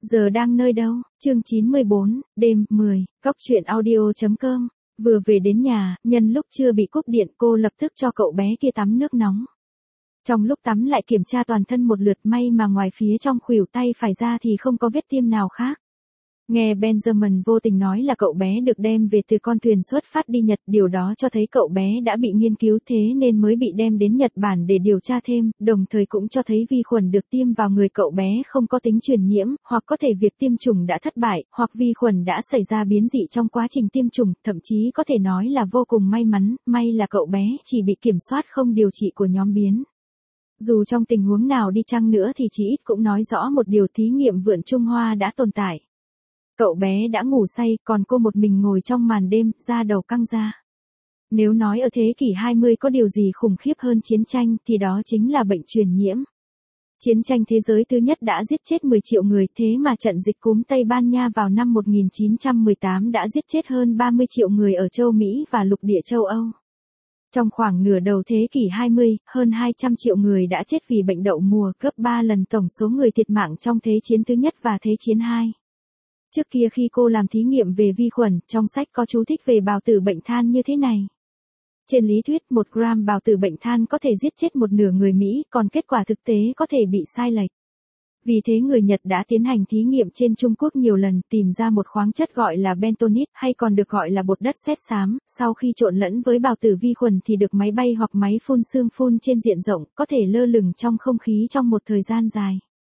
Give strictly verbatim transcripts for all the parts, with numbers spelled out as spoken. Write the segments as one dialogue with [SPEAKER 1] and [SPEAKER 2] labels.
[SPEAKER 1] Giờ đang nơi đâu? Chương chín mươi bốn, đêm, mười, Cóc truyện audio chấm com. Vừa về đến nhà, nhân lúc chưa bị cúp điện cô lập tức cho cậu bé kia tắm nước nóng. Trong lúc tắm lại kiểm tra toàn thân một lượt, may mà ngoài phía trong khuỷu tay phải ra thì không có vết tiêm nào khác. Nghe Benjamin vô tình nói là cậu bé được đem về từ con thuyền xuất phát đi Nhật, điều đó cho thấy cậu bé đã bị nghiên cứu thế nên mới bị đem đến Nhật Bản để điều tra thêm, đồng thời cũng cho thấy vi khuẩn được tiêm vào người cậu bé không có tính truyền nhiễm, hoặc có thể việc tiêm chủng đã thất bại, hoặc vi khuẩn đã xảy ra biến dị trong quá trình tiêm chủng, thậm chí có thể nói là vô cùng may mắn, may là cậu bé chỉ bị kiểm soát không điều trị của nhóm biến. Dù trong tình huống nào đi chăng nữa thì chỉ ít cũng nói rõ một điều, thí nghiệm vượn Trung Hoa đã tồn tại. Cậu bé đã ngủ say, còn cô một mình ngồi trong màn đêm, da đầu căng ra. Nếu nói ở thế kỷ hai mươi có điều gì khủng khiếp hơn chiến tranh thì đó chính là bệnh truyền nhiễm. Chiến tranh thế giới thứ nhất đã giết chết mười triệu người, thế mà trận dịch cúm Tây Ban Nha vào năm một nghìn chín trăm mười tám đã giết chết hơn ba mươi triệu người ở châu Mỹ và lục địa châu Âu. Trong khoảng nửa đầu thế kỷ hai mươi, hơn hai trăm triệu người đã chết vì bệnh đậu mùa, gấp ba lần tổng số người thiệt mạng trong Thế chiến thứ nhất và Thế chiến hai. Trước kia khi cô làm thí nghiệm về vi khuẩn, trong sách có chú thích về bào tử bệnh than như thế này. Trên lý thuyết, một gram bào tử bệnh than có thể giết chết một nửa người Mỹ, còn kết quả thực tế có thể bị sai lệch. Vì thế người Nhật đã tiến hành thí nghiệm trên Trung Quốc nhiều lần, tìm ra một khoáng chất gọi là bentonite, hay còn được gọi là bột đất sét xám, sau khi trộn lẫn với bào tử vi khuẩn thì được máy bay hoặc máy phun sương phun trên diện rộng, có thể lơ lửng trong không khí trong một thời gian dài.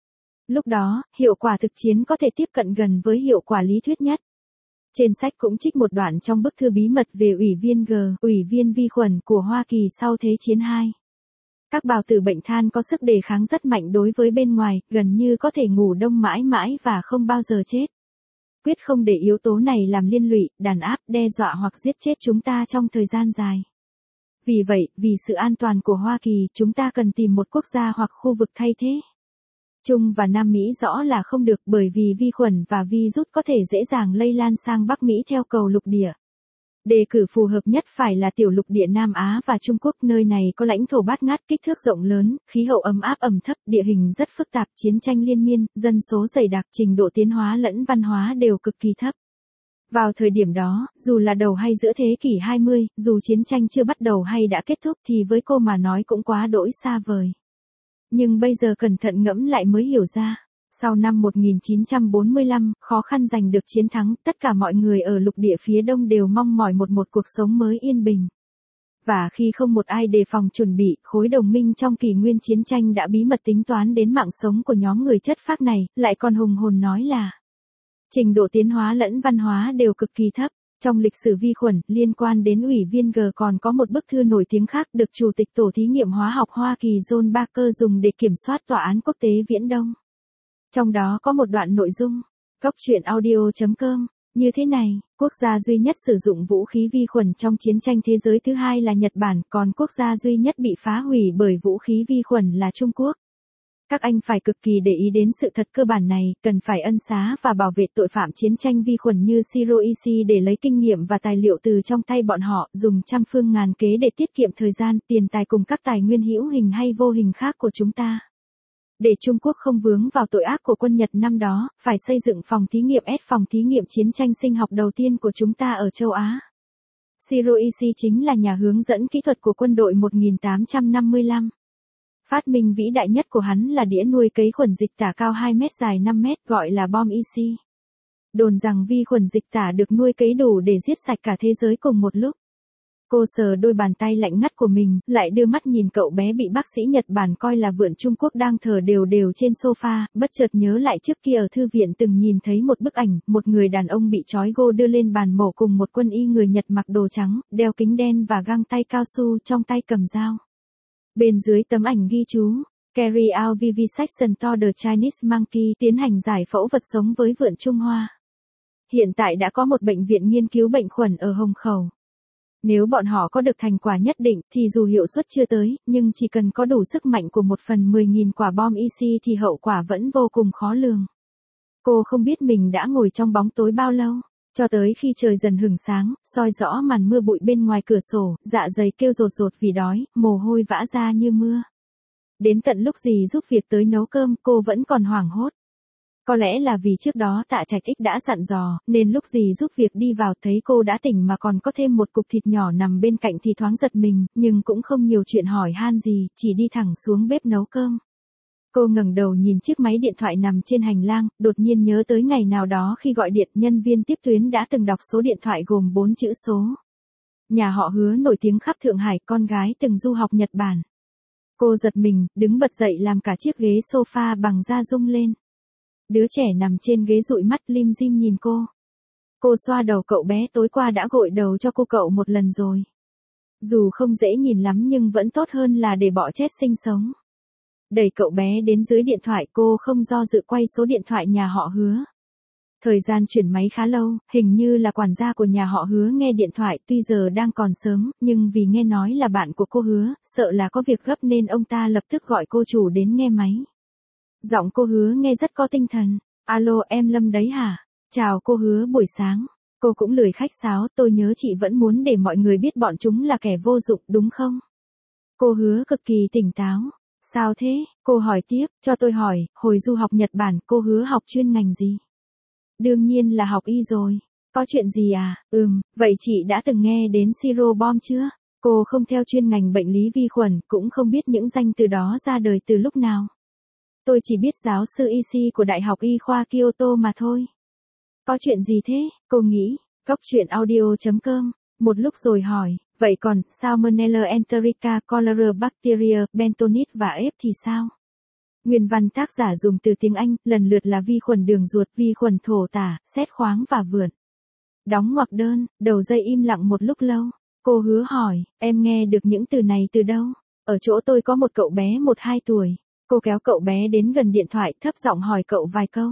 [SPEAKER 1] Lúc đó, hiệu quả thực chiến có thể tiếp cận gần với hiệu quả lý thuyết nhất. Trên sách cũng trích một đoạn trong bức thư bí mật về ủy viên G, ủy viên vi khuẩn của Hoa Kỳ sau Thế chiến hai. Các bào tử bệnh than có sức đề kháng rất mạnh đối với bên ngoài, gần như có thể ngủ đông mãi mãi và không bao giờ chết. Quyết không để yếu tố này làm liên lụy, đàn áp, đe dọa hoặc giết chết chúng ta trong thời gian dài. Vì vậy, vì sự an toàn của Hoa Kỳ, chúng ta cần tìm một quốc gia hoặc khu vực thay thế. Trung và Nam Mỹ rõ là không được, bởi vì vi khuẩn và virus có thể dễ dàng lây lan sang Bắc Mỹ theo cầu lục địa. Đề cử phù hợp nhất phải là tiểu lục địa Nam Á và Trung Quốc, nơi này có lãnh thổ bát ngát, kích thước rộng lớn, khí hậu ấm áp ẩm thấp, địa hình rất phức tạp, chiến tranh liên miên, dân số dày đặc, trình độ tiến hóa lẫn văn hóa đều cực kỳ thấp. Vào thời điểm đó, dù là đầu hay giữa thế kỷ hai mươi, dù chiến tranh chưa bắt đầu hay đã kết thúc thì với cô mà nói cũng quá đỗi xa vời. Nhưng bây giờ cẩn thận ngẫm lại mới hiểu ra. Sau năm một nghìn chín trăm bốn mươi lăm, khó khăn giành được chiến thắng, tất cả mọi người ở lục địa phía đông đều mong mỏi một một cuộc sống mới yên bình. Và khi không một ai đề phòng chuẩn bị, khối đồng minh trong kỷ nguyên chiến tranh đã bí mật tính toán đến mạng sống của nhóm người chất phác này, lại còn hùng hồn nói là trình độ tiến hóa lẫn văn hóa đều cực kỳ thấp. Trong lịch sử vi khuẩn, liên quan đến ủy viên G còn có một bức thư nổi tiếng khác được Chủ tịch Tổ thí nghiệm hóa học Hoa Kỳ John Barker dùng để kiểm soát Tòa án Quốc tế Viễn Đông. Trong đó có một đoạn nội dung, Cóc truyện audio chấm com, như thế này, quốc gia duy nhất sử dụng vũ khí vi khuẩn trong chiến tranh thế giới thứ hai là Nhật Bản, còn quốc gia duy nhất bị phá hủy bởi vũ khí vi khuẩn là Trung Quốc. Các anh phải cực kỳ để ý đến sự thật cơ bản này, cần phải ân xá và bảo vệ tội phạm chiến tranh vi khuẩn như Shiroishi để lấy kinh nghiệm và tài liệu từ trong tay bọn họ, dùng trăm phương ngàn kế để tiết kiệm thời gian, tiền tài cùng các tài nguyên hữu hình hay vô hình khác của chúng ta. Để Trung Quốc không vướng vào tội ác của quân Nhật năm đó, phải xây dựng phòng thí nghiệm S, phòng thí nghiệm chiến tranh sinh học đầu tiên của chúng ta ở châu Á. Shiroishi chính là nhà hướng dẫn kỹ thuật của quân đội một nghìn tám trăm năm mươi lăm. Phát minh vĩ đại nhất của hắn là đĩa nuôi cấy khuẩn dịch tả cao hai mét dài năm mét, gọi là bom Ishi. Đồn rằng vi khuẩn dịch tả được nuôi cấy đủ để giết sạch cả thế giới cùng một lúc. Cô sờ đôi bàn tay lạnh ngắt của mình, lại đưa mắt nhìn cậu bé bị bác sĩ Nhật Bản coi là vượn Trung Quốc đang thở đều đều trên sofa, bất chợt nhớ lại trước kia ở thư viện từng nhìn thấy một bức ảnh, một người đàn ông bị trói gô đưa lên bàn mổ cùng một quân y người Nhật mặc đồ trắng, đeo kính đen và găng tay cao su, trong tay cầm dao. Bên dưới tấm ảnh ghi chú, carry out vivisection to the Chinese monkey, tiến hành giải phẫu vật sống với vượn Trung Hoa. Hiện tại đã có một bệnh viện nghiên cứu bệnh khuẩn ở Hồng Khẩu. Nếu bọn họ có được thành quả nhất định thì dù hiệu suất chưa tới, nhưng chỉ cần có đủ sức mạnh của một phần mười nghìn quả bom Ishi thì hậu quả vẫn vô cùng khó lường. Cô không biết mình đã ngồi trong bóng tối bao lâu. Cho tới khi trời dần hửng sáng, soi rõ màn mưa bụi bên ngoài cửa sổ, dạ dày kêu rột rột vì đói, mồ hôi vã ra như mưa. Đến tận lúc dì giúp việc tới nấu cơm, cô vẫn còn hoảng hốt. Có lẽ là vì trước đó Tạ Trạch Ích đã dặn dò, nên lúc gì giúp việc đi vào thấy cô đã tỉnh mà còn có thêm một cục thịt nhỏ nằm bên cạnh thì thoáng giật mình, nhưng cũng không nhiều chuyện hỏi han gì, chỉ đi thẳng xuống bếp nấu cơm. Cô ngẩng đầu nhìn chiếc máy điện thoại nằm trên hành lang, đột nhiên nhớ tới ngày nào đó khi gọi điện, nhân viên tiếp tuyến đã từng đọc số điện thoại gồm bốn chữ số. Nhà họ Hứa nổi tiếng khắp Thượng Hải, con gái từng du học Nhật Bản. Cô giật mình, đứng bật dậy làm cả chiếc ghế sofa bằng da rung lên. Đứa trẻ nằm trên ghế dụi mắt lim dim nhìn cô. Cô xoa đầu cậu bé, tối qua đã gội đầu cho cô cậu một lần rồi. Dù không dễ nhìn lắm nhưng vẫn tốt hơn là để bọ chết sinh sống. Đẩy cậu bé đến dưới điện thoại, cô không do dự quay số điện thoại nhà họ Hứa. Thời gian chuyển máy khá lâu, hình như là quản gia của nhà họ Hứa nghe điện thoại, tuy giờ đang còn sớm, nhưng vì nghe nói là bạn của cô Hứa, sợ là có việc gấp nên ông ta lập tức gọi cô chủ đến nghe máy. Giọng cô Hứa nghe rất có tinh thần. Alo, em Lâm đấy hả? Chào cô Hứa, buổi sáng. Cô cũng lười khách sáo, tôi nhớ chị vẫn muốn để mọi người biết bọn chúng là kẻ vô dụng, đúng không? Cô Hứa cực kỳ tỉnh táo. Sao thế? Cô hỏi tiếp, cho tôi hỏi, hồi du học Nhật Bản, cô Hứa học chuyên ngành gì? Đương nhiên là học y rồi. Có chuyện gì à? Ừm, vậy chị đã từng nghe đến siro bom chưa? Cô không theo chuyên ngành bệnh lý vi khuẩn, cũng không biết những danh từ đó ra đời từ lúc nào. Tôi chỉ biết giáo sư Ishii của Đại học Y khoa Kyoto mà thôi. Có chuyện gì thế? Cô nghĩ. Góc truyện audio chấm com. Một lúc rồi hỏi, vậy còn Salmonella enterica, cholera bacteria, bentonite và ép thì sao? Nguyên văn tác giả dùng từ tiếng Anh, lần lượt là vi khuẩn đường ruột, vi khuẩn thổ tả, sét khoáng và vượn. Đóng ngoặc đơn, đầu dây im lặng một lúc lâu. Cô Hứa hỏi, em nghe được những từ này từ đâu? Ở chỗ tôi có một cậu bé một hai tuổi. Cô kéo cậu bé đến gần điện thoại, thấp giọng hỏi cậu vài câu.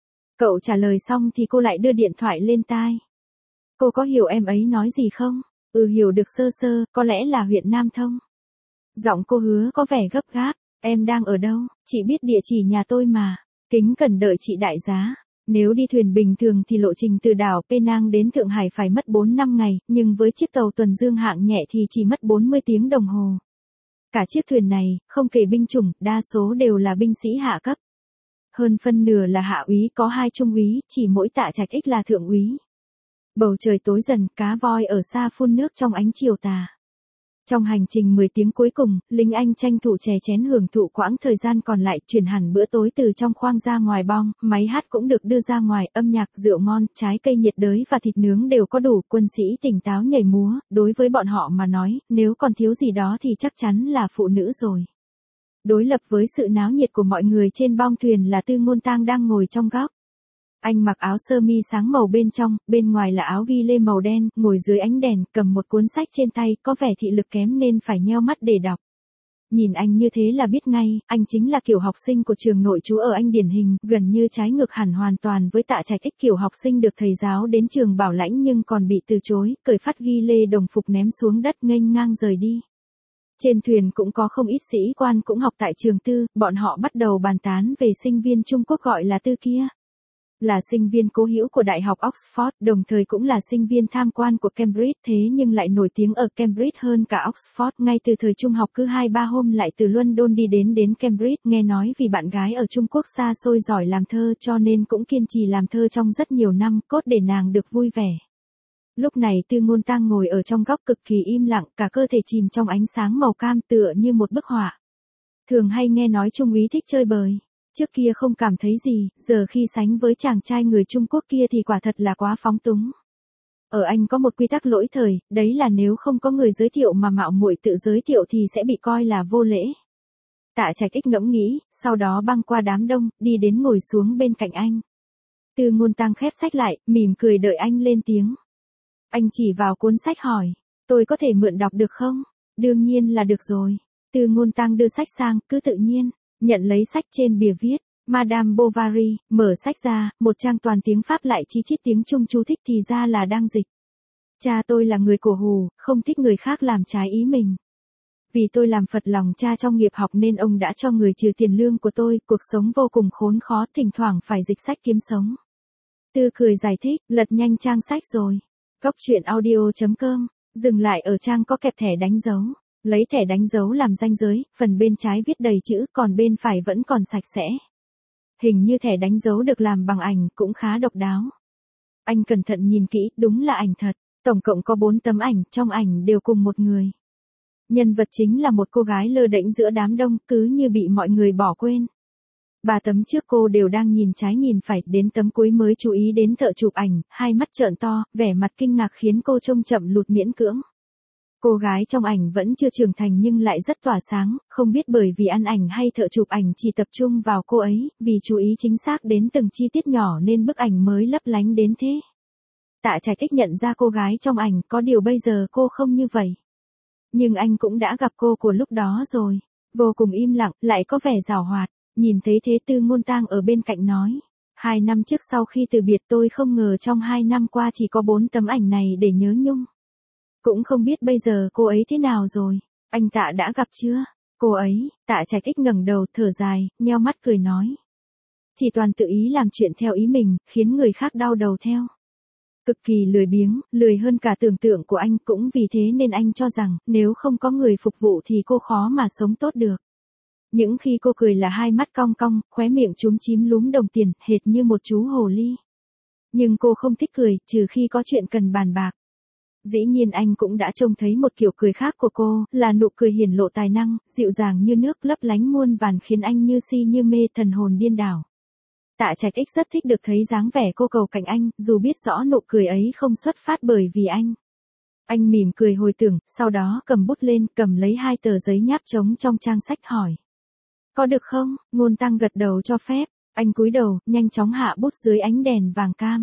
[SPEAKER 1] Cậu trả lời xong thì cô lại đưa điện thoại lên tai. Cô có hiểu em ấy nói gì không? Ừ, hiểu được sơ sơ, có lẽ là huyện Nam Thông. Giọng cô Hứa có vẻ gấp gáp. Em đang ở đâu? Chị biết địa chỉ nhà tôi mà. Kính cẩn đợi chị đại giá. Nếu đi thuyền bình thường thì lộ trình từ đảo Penang đến Thượng Hải phải mất bốn năm ngày, nhưng với chiếc tàu tuần dương hạng nhẹ thì chỉ mất bốn mươi tiếng đồng hồ. Cả chiếc thuyền này, không kể binh chủng, đa số đều là binh sĩ hạ cấp. Hơn phân nửa là hạ úy, có hai trung úy, chỉ mỗi Tạ Trạch Ích là thượng úy. Bầu trời tối dần, cá voi ở xa phun nước trong ánh chiều tà. Trong hành trình mười tiếng cuối cùng, lính Anh tranh thủ chè chén hưởng thụ quãng thời gian còn lại, chuyển hẳn bữa tối từ trong khoang ra ngoài bong, máy hát cũng được đưa ra ngoài, âm nhạc, rượu ngon, trái cây nhiệt đới và thịt nướng đều có đủ, quân sĩ tỉnh táo nhảy múa, đối với bọn họ mà nói, nếu còn thiếu gì đó thì chắc chắn là phụ nữ rồi. Đối lập với sự náo nhiệt của mọi người trên bong thuyền là Tư Ngôn Tang đang ngồi trong góc. Anh mặc áo sơ mi sáng màu bên trong, bên ngoài là áo ghi lê màu đen, ngồi dưới ánh đèn, cầm một cuốn sách trên tay, có vẻ thị lực kém nên phải nheo mắt để đọc. Nhìn anh như thế là biết ngay, anh chính là kiểu học sinh của trường nội trú ở Anh điển hình, gần như trái ngược hẳn hoàn toàn với Tạ Trạch Ích, kiểu học sinh được thầy giáo đến trường bảo lãnh nhưng còn bị từ chối, cởi phát ghi lê đồng phục ném xuống đất nghênh ngang rời đi. Trên thuyền cũng có không ít sĩ quan cũng học tại trường Tư, bọn họ bắt đầu bàn tán về sinh viên Trung Quốc gọi là Tư kia. Là sinh viên cố hữu của Đại học Oxford, đồng thời cũng là sinh viên tham quan của Cambridge, thế nhưng lại nổi tiếng ở Cambridge hơn cả Oxford. Ngay từ thời trung học cứ hai ba hôm lại từ London đi đến đến Cambridge, nghe nói vì bạn gái ở Trung Quốc xa xôi giỏi làm thơ cho nên cũng kiên trì làm thơ trong rất nhiều năm, cốt để nàng được vui vẻ. Lúc này Tư Ngôn Tang ngồi ở trong góc cực kỳ im lặng, cả cơ thể chìm trong ánh sáng màu cam tựa như một bức họa. Thường hay nghe nói Trung úy thích chơi bời. Trước kia không cảm thấy gì, giờ khi sánh với chàng trai người Trung Quốc kia thì quả thật là quá phóng túng. Ở Anh có một quy tắc lỗi thời, đấy là nếu không có người giới thiệu mà mạo muội tự giới thiệu thì sẽ bị coi là vô lễ. Tạ Trạch Ích ngẫm nghĩ, sau đó băng qua đám đông, đi đến ngồi xuống bên cạnh anh. Tư Ngôn Tang khép sách lại, mỉm cười đợi anh lên tiếng. Anh chỉ vào cuốn sách hỏi, tôi có thể mượn đọc được không? Đương nhiên là được rồi. Tư Ngôn Tang đưa sách sang, cứ tự nhiên. Nhận lấy sách, trên bìa viết, Madame Bovary, mở sách ra, một trang toàn tiếng Pháp lại chi chít tiếng Trung, chú thích thì ra là đang dịch. Cha tôi là người cổ hủ, không thích người khác làm trái ý mình. Vì tôi làm phật lòng cha trong nghiệp học nên ông đã cho người trừ tiền lương của tôi, cuộc sống vô cùng khốn khó, thỉnh thoảng phải dịch sách kiếm sống. Tư cười giải thích, lật nhanh trang sách rồi. Góc truyện audio chấm com, dừng lại ở trang có kẹp thẻ đánh dấu. Lấy thẻ đánh dấu làm ranh giới, phần bên trái viết đầy chữ, còn bên phải vẫn còn sạch sẽ. Hình như thẻ đánh dấu được làm bằng ảnh cũng khá độc đáo. Anh cẩn thận nhìn kỹ, đúng là ảnh thật. Tổng cộng có bốn tấm ảnh, trong ảnh đều cùng một người. Nhân vật chính là một cô gái lơ đễnh giữa đám đông, cứ như bị mọi người bỏ quên. Ba tấm trước cô đều đang nhìn trái nhìn phải, đến tấm cuối mới chú ý đến thợ chụp ảnh, hai mắt trợn to, vẻ mặt kinh ngạc khiến cô trông chậm lụt miễn cưỡng. Cô gái trong ảnh vẫn chưa trưởng thành nhưng lại rất tỏa sáng, không biết bởi vì ăn ảnh hay thợ chụp ảnh chỉ tập trung vào cô ấy, vì chú ý chính xác đến từng chi tiết nhỏ nên bức ảnh mới lấp lánh đến thế. Tạ Trạch Ích nhận ra cô gái trong ảnh, có điều bây giờ cô không như vậy. Nhưng anh cũng đã gặp cô của lúc đó rồi, vô cùng im lặng, lại có vẻ giảo hoạt. Nhìn thấy thế Tư Ngôn Tang ở bên cạnh nói, hai năm trước sau khi từ biệt tôi không ngờ trong hai năm qua chỉ có bốn tấm ảnh này để nhớ nhung. Cũng không biết bây giờ cô ấy thế nào rồi, anh Tạ đã gặp chưa? Cô ấy, Tạ Trạch Ích ngẩng đầu thở dài, nheo mắt cười nói. Chỉ toàn tự ý làm chuyện theo ý mình, khiến người khác đau đầu theo. Cực kỳ lười biếng, lười hơn cả tưởng tượng của anh, cũng vì thế nên anh cho rằng, nếu không có người phục vụ thì cô khó mà sống tốt được. Những khi cô cười là hai mắt cong cong, khóe miệng chúm chím lúm đồng tiền, hệt như một chú hồ ly. Nhưng cô không thích cười, trừ khi có chuyện cần bàn bạc. Dĩ nhiên anh cũng đã trông thấy một kiểu cười khác của cô, là nụ cười hiển lộ tài năng, dịu dàng như nước, lấp lánh muôn vàn khiến anh như si như mê, thần hồn điên đảo. Tạ Trạch Ích rất thích được thấy dáng vẻ cô cầu cạnh anh, dù biết rõ nụ cười ấy không xuất phát bởi vì anh. Anh mỉm cười hồi tưởng, sau đó cầm bút lên, cầm lấy hai tờ giấy nháp trống trong trang sách hỏi. Có được không? Ngôn Tăng gật đầu cho phép, anh cúi đầu, nhanh chóng hạ bút dưới ánh đèn vàng cam.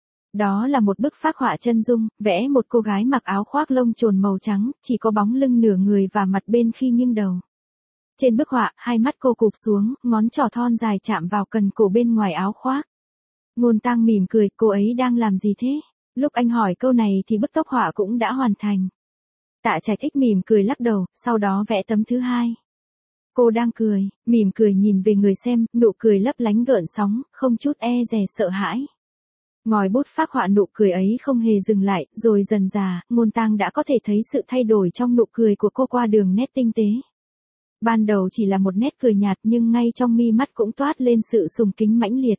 [SPEAKER 1] Đó là một bức phác họa chân dung, vẽ một cô gái mặc áo khoác lông chồn màu trắng, chỉ có bóng lưng nửa người và mặt bên khi nghiêng đầu. Trên bức họa, hai mắt cô cụp xuống, ngón trỏ thon dài chạm vào cần cổ bên ngoài áo khoác. Ngôn Tăng mỉm cười, cô ấy đang làm gì thế? Lúc anh hỏi câu này thì bức tóc họa cũng đã hoàn thành. Tạ Trạch Ích mỉm cười lắc đầu, sau đó vẽ tấm thứ hai. Cô đang cười, mỉm cười nhìn về người xem, nụ cười lấp lánh gợn sóng, không chút e dè sợ hãi. Ngòi bút phác họa nụ cười ấy không hề dừng lại, rồi dần dà, Ngôn Tăng đã có thể thấy sự thay đổi trong nụ cười của cô qua đường nét tinh tế. Ban đầu chỉ là một nét cười nhạt nhưng ngay trong mi mắt cũng toát lên sự sùng kính mãnh liệt.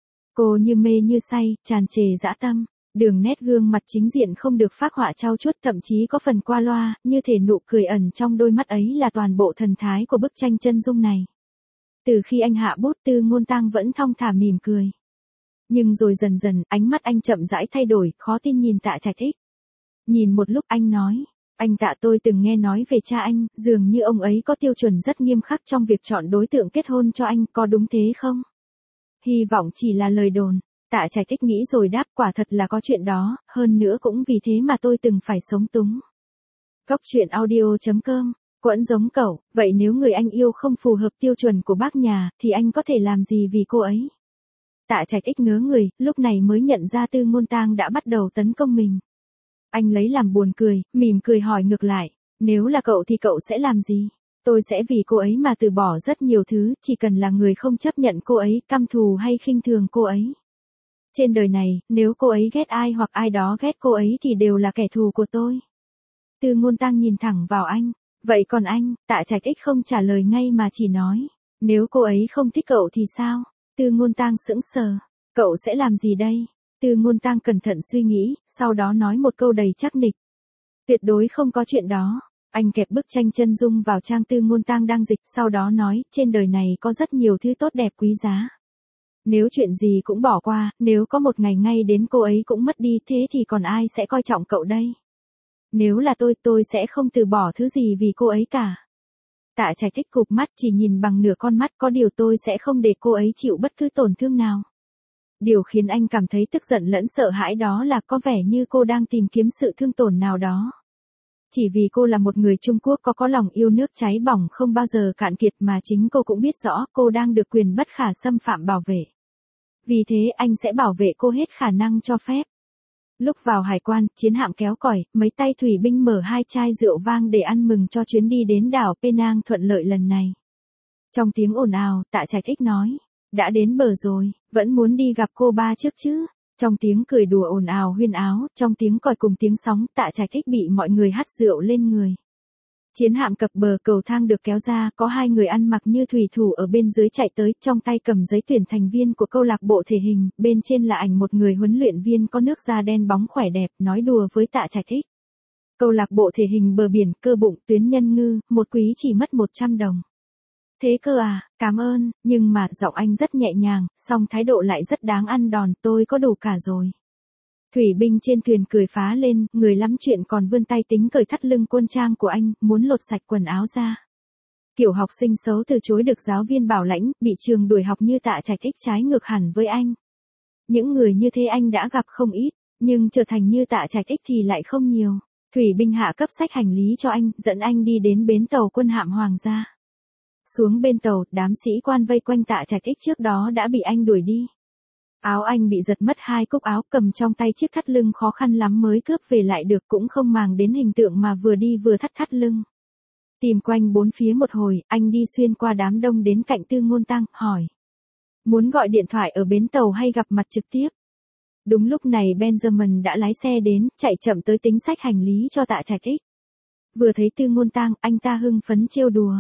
[SPEAKER 1] Cô như mê như say, tràn trề dã tâm. Đường nét gương mặt chính diện không được phác họa trau chuốt, thậm chí có phần qua loa, như thể nụ cười ẩn trong đôi mắt ấy là toàn bộ thần thái của bức tranh chân dung này. Từ khi anh hạ bút, Tư Ngôn Tăng vẫn thong thả mỉm cười. Nhưng rồi dần dần, ánh mắt anh chậm rãi thay đổi, khó tin nhìn Tạ Trạch Ích. Nhìn một lúc anh nói, anh Tạ, tôi từng nghe nói về cha anh, dường như ông ấy có tiêu chuẩn rất nghiêm khắc trong việc chọn đối tượng kết hôn cho anh, có đúng thế không? Hy vọng chỉ là lời đồn. Tạ Trạch Ích nghĩ rồi đáp, quả thật là có chuyện đó, hơn nữa cũng vì thế mà tôi từng phải sống túng. Góc truyện audio chấm com, Quẫn giống cẩu, vậy nếu người anh yêu không phù hợp tiêu chuẩn của bác nhà, thì anh có thể làm gì vì cô ấy? Tạ Trạch Ích ngớ người, lúc này mới nhận ra Tư Ngôn Tăng đã bắt đầu tấn công mình. Anh lấy làm buồn cười, mỉm cười hỏi ngược lại, nếu là cậu thì cậu sẽ làm gì? Tôi sẽ vì cô ấy mà từ bỏ rất nhiều thứ, chỉ cần là người không chấp nhận cô ấy, căm thù hay khinh thường cô ấy. Trên đời này, nếu cô ấy ghét ai hoặc ai đó ghét cô ấy thì đều là kẻ thù của tôi. Tư Ngôn Tăng nhìn thẳng vào anh. Vậy còn anh? Tạ Trạch Ích không trả lời ngay mà chỉ nói. Nếu cô ấy không thích cậu thì sao? Tư Ngôn Tăng sững sờ. Cậu sẽ làm gì đây? Tư Ngôn Tăng cẩn thận suy nghĩ, sau đó nói một câu đầy chắc nịch. Tuyệt đối không có chuyện đó. Anh kẹp bức tranh chân dung vào trang Tư Ngôn Tăng đang dịch, sau đó nói, trên đời này có rất nhiều thứ tốt đẹp quý giá. Nếu chuyện gì cũng bỏ qua, nếu có một ngày ngay đến cô ấy cũng mất đi, thế thì còn ai sẽ coi trọng cậu đây? Nếu là tôi, tôi sẽ không từ bỏ thứ gì vì cô ấy cả. Tạ Trạch Ích cụp mắt, chỉ nhìn bằng nửa con mắt, có điều tôi sẽ không để cô ấy chịu bất cứ tổn thương nào. Điều khiến anh cảm thấy tức giận lẫn sợ hãi đó là có vẻ như cô đang tìm kiếm sự thương tổn nào đó. Chỉ vì cô là một người Trung Quốc có có lòng yêu nước cháy bỏng không bao giờ cạn kiệt mà chính cô cũng biết rõ cô đang được quyền bất khả xâm phạm bảo vệ. Vì thế anh sẽ bảo vệ cô hết khả năng cho phép. Lúc vào hải quan, chiến hạm kéo còi, mấy tay thủy binh mở hai chai rượu vang để ăn mừng cho chuyến đi đến đảo Penang thuận lợi lần này. Trong tiếng ồn ào, Tạ Trạch Ích nói, đã đến bờ rồi, vẫn muốn đi gặp cô ba trước chứ. Trong tiếng cười đùa ồn ào huyên áo, trong tiếng còi cùng tiếng sóng, Tạ Trạch Ích bị mọi người hắt rượu lên người. Chiến hạm cập bờ, cầu thang được kéo ra, có hai người ăn mặc như thủy thủ ở bên dưới chạy tới, trong tay cầm giấy tuyển thành viên của câu lạc bộ thể hình, bên trên là ảnh một người huấn luyện viên có nước da đen bóng khỏe đẹp, nói đùa với Tạ Trạch Thích. Câu lạc bộ thể hình bờ biển, cơ bụng, tuyến nhân ngư, một quý chỉ mất một trăm đồng. Thế cơ à, cảm ơn, nhưng mà giọng anh rất nhẹ nhàng, song thái độ lại rất đáng ăn đòn, tôi có đủ cả rồi. Thủy binh trên thuyền cười phá lên, người lắm chuyện còn vươn tay tính cởi thắt lưng quân trang của anh, muốn lột sạch quần áo ra. Kiểu học sinh xấu từ chối được giáo viên bảo lãnh, bị trường đuổi học như Tạ Trạch Thích trái ngược hẳn với anh. Những người như thế anh đã gặp không ít, nhưng trở thành như Tạ Trạch Thích thì lại không nhiều. Thủy binh hạ cấp sách hành lý cho anh, dẫn anh đi đến bến tàu quân hạm Hoàng gia. Xuống bên tàu, đám sĩ quan vây quanh Tạ Trạch Thích trước đó đã bị anh đuổi đi. Áo anh bị giật mất hai cúc áo, cầm trong tay chiếc thắt lưng khó khăn lắm mới cướp về lại được, cũng không màng đến hình tượng mà vừa đi vừa thắt thắt lưng. Tìm quanh bốn phía một hồi, anh đi xuyên qua đám đông đến cạnh Tư Ngôn Tăng, hỏi. Muốn gọi điện thoại ở bến tàu hay gặp mặt trực tiếp? Đúng lúc này Benjamin đã lái xe đến, chạy chậm tới tính sách hành lý cho Tạ Trạch Thích. Vừa thấy Tư Ngôn Tăng, anh ta hưng phấn trêu đùa.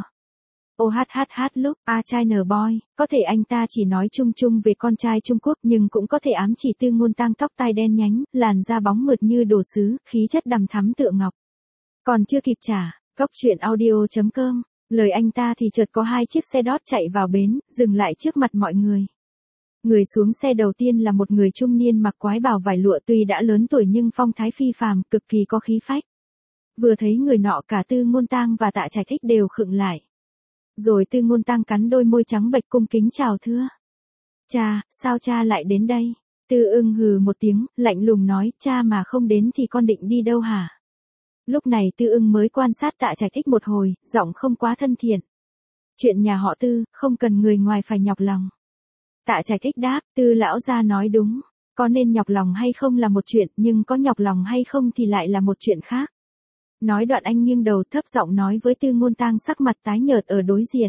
[SPEAKER 1] Ô hát hát hát lúc, a China boy, có thể anh ta chỉ nói chung chung về con trai Trung Quốc nhưng cũng có thể ám chỉ Tư Ngôn Tăng tóc tai đen nhánh, làn da bóng mượt như đồ sứ, khí chất đằm thắm tựa ngọc. Còn chưa kịp trả, góc truyện audio chấm com, lời anh ta thì chợt có hai chiếc xe đót chạy vào bến, dừng lại trước mặt mọi người. Người xuống xe đầu tiên là một người trung niên mặc quái bào vải lụa, tuy đã lớn tuổi nhưng phong thái phi phàm, cực kỳ có khí phách. Vừa thấy người nọ cả Tư Ngôn Tăng và Tạ Trạch Thích đều khựng lại. Rồi Tư Ngôn Tăng cắn đôi môi trắng bệch cung kính chào thưa. Cha, sao cha lại đến đây? Tư Ưng hừ một tiếng, lạnh lùng nói, cha mà không đến thì con định đi đâu hả? Lúc này Tư Ưng mới quan sát Tạ Trạch Thích một hồi, giọng không quá thân thiện. Chuyện nhà họ Tư, không cần người ngoài phải nhọc lòng. Tạ Trạch Thích đáp, Tư lão gia nói đúng, có nên nhọc lòng hay không là một chuyện, nhưng có nhọc lòng hay không thì lại là một chuyện khác. Nói đoạn anh nghiêng đầu thấp giọng nói với Tư Ngôn Tăng sắc mặt tái nhợt ở đối diện.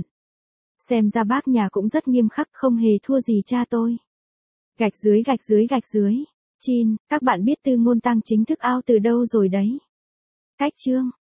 [SPEAKER 1] Xem ra bác nhà cũng rất nghiêm khắc, không hề thua gì cha tôi. Gạch dưới gạch dưới gạch dưới. Chin, các bạn biết Tư Ngôn Tăng chính thức out từ đâu rồi đấy. Cách chương.